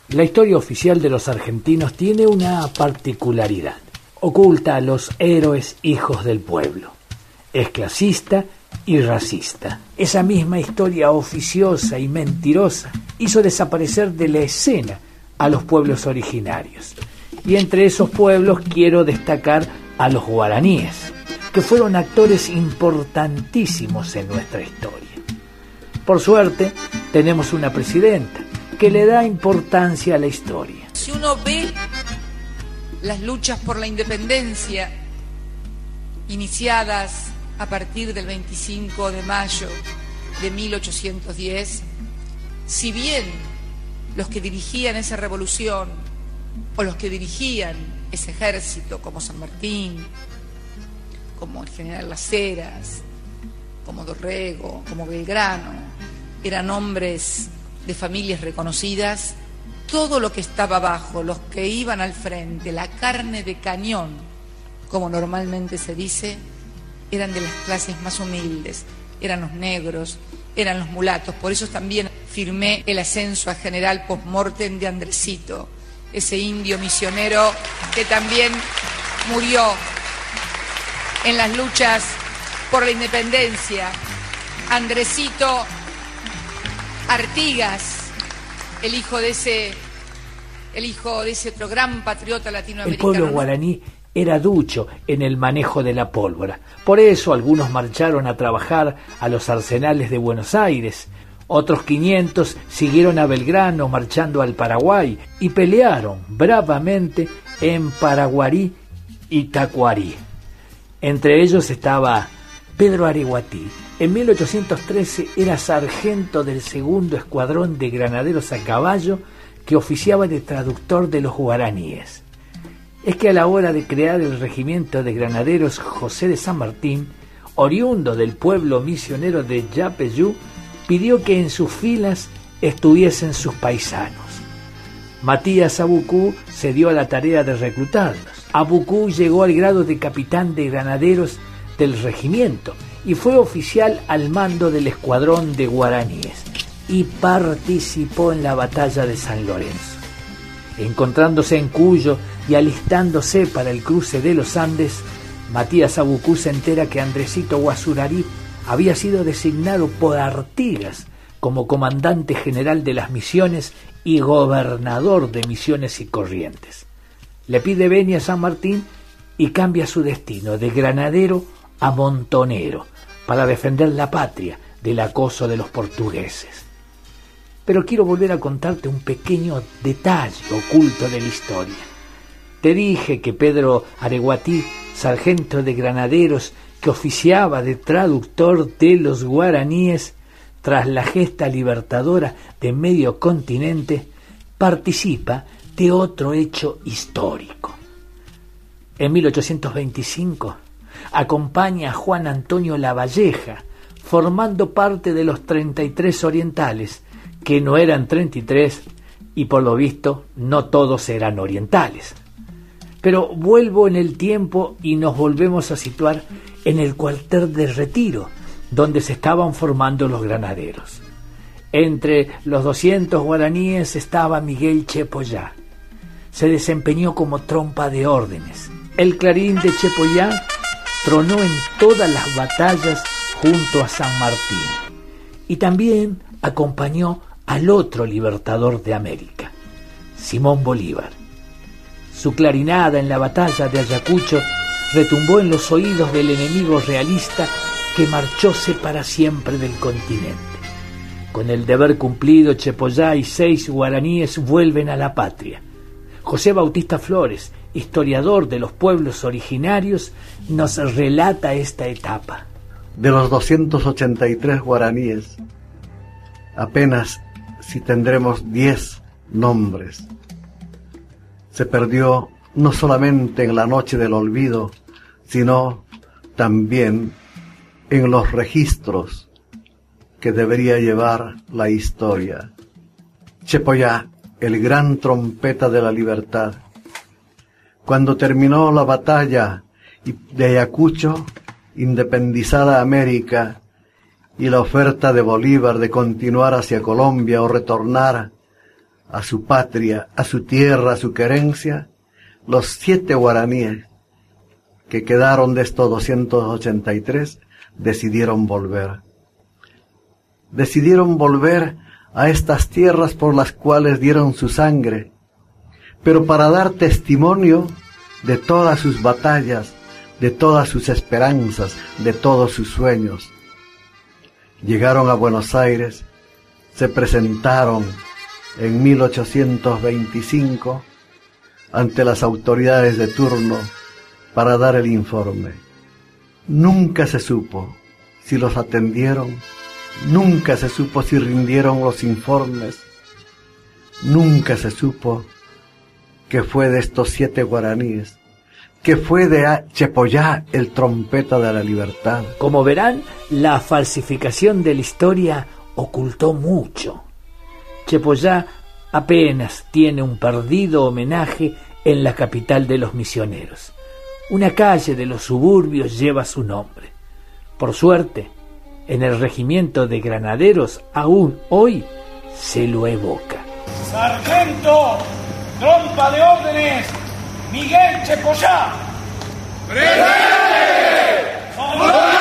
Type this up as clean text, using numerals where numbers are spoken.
La historia oficial de los argentinos tiene una particularidad. Oculta a los héroes hijos del pueblo. Es clasista y racista. Esa misma historia oficiosa y mentirosa hizo desaparecer de la escena a los pueblos originarios. Y entre esos pueblos quiero destacar a los guaraníes, que fueron actores importantísimos en nuestra historia. Por suerte, tenemos una presidenta que le da importancia a la historia. Si uno ve las luchas por la independencia iniciadas a partir del 25 de mayo de 1810, si bien los que dirigían esa revolución o los que dirigían ese ejército, como San Martín, como el general Las Heras, como Dorrego, como Belgrano, eran hombres de familias reconocidas, todo lo que estaba abajo, los que iban al frente, la carne de cañón, como normalmente se dice, eran de las clases más humildes, eran los negros, eran los mulatos. Por eso también firmé el ascenso a general post-mortem de Andresito, ese indio misionero que también murió en las luchas por la independencia. Andresito Artigas, el hijo de ese otro gran patriota latinoamericano. El pueblo guaraní era ducho en el manejo de la pólvora. Por eso algunos marcharon a trabajar a los arsenales de Buenos Aires. Otros 500 siguieron a Belgrano marchando al Paraguay y pelearon bravamente en Paraguarí y Tacuarí. Entre ellos estaba Pedro Areguatí. En 1813 era sargento del 2º Escuadrón de Granaderos a Caballo que oficiaba de traductor de los guaraníes. Es que a la hora de crear el regimiento de granaderos José de San Martín, oriundo del pueblo misionero de Yapeyú, pidió que en sus filas estuviesen sus paisanos. Matías Abucú se dio a la tarea de reclutarlos. Abucú llegó al grado de capitán de granaderos del regimiento y fue oficial al mando del escuadrón de guaraníes y participó en la batalla de San Lorenzo. Encontrándose en Cuyo y alistándose para el cruce de los Andes, Matías Abucú se entera que Andresito Guazurarí había sido designado por Artigas como comandante general de las Misiones y gobernador de Misiones y Corrientes. Le pide venia a San Martín y cambia su destino de granadero a montonero para defender la patria del acoso de los portugueses. Pero quiero volver a contarte un pequeño detalle oculto de la historia. Te dije que Pedro Areguatí, sargento de granaderos que oficiaba de traductor de los guaraníes, tras la gesta libertadora de medio continente, participa de otro hecho histórico. En 1825 acompaña a Juan Antonio Lavalleja, formando parte de los 33 orientales, que no eran 33 y por lo visto no todos eran orientales. Pero vuelvo en el tiempo y nos volvemos a situar en el cuartel de Retiro, donde se estaban formando los granaderos. Entre los 200 guaraníes estaba Miguel Chepollá. Se desempeñó como trompa de órdenes. El clarín de Chepollá tronó en todas las batallas junto a San Martín. Y también acompañó al otro libertador de América, Simón Bolívar. Su clarinada en la batalla de Ayacucho retumbó en los oídos del enemigo realista que marchóse para siempre del continente. Con el deber cumplido, Chepollá y 6 guaraníes vuelven a la patria. José Bautista Flores, historiador de los pueblos originarios, nos relata esta etapa. De los 283 guaraníes, apenas si tendremos 10 nombres. Se perdió no solamente en la noche del olvido, sino también en los registros que debería llevar la historia. Chepollá, el gran trompeta de la libertad. Cuando terminó la batalla de Ayacucho, independizada América, y la oferta de Bolívar de continuar hacia Colombia o retornar, a su patria, a su tierra, a su querencia, los 7 guaraníes que quedaron de estos 283 decidieron volver. Decidieron volver a estas tierras por las cuales dieron su sangre, pero para dar testimonio de todas sus batallas, de todas sus esperanzas, de todos sus sueños. Llegaron a Buenos Aires, se presentaron en 1825 ante las autoridades de turno para dar el informe. Nunca se supo si los atendieron, nunca se supo si rindieron los informes, nunca se supo qué fue de estos 7 guaraníes, qué fue de Chepollá, el trompeta de la libertad. Como verán, la falsificación de la historia ocultó mucho. Chepollá apenas tiene un perdido homenaje en la capital de los misioneros. Una calle de los suburbios lleva su nombre. Por suerte, en el regimiento de granaderos aún hoy se lo evoca. Sargento, trompa de órdenes, Miguel Chepollá. ¡Presente!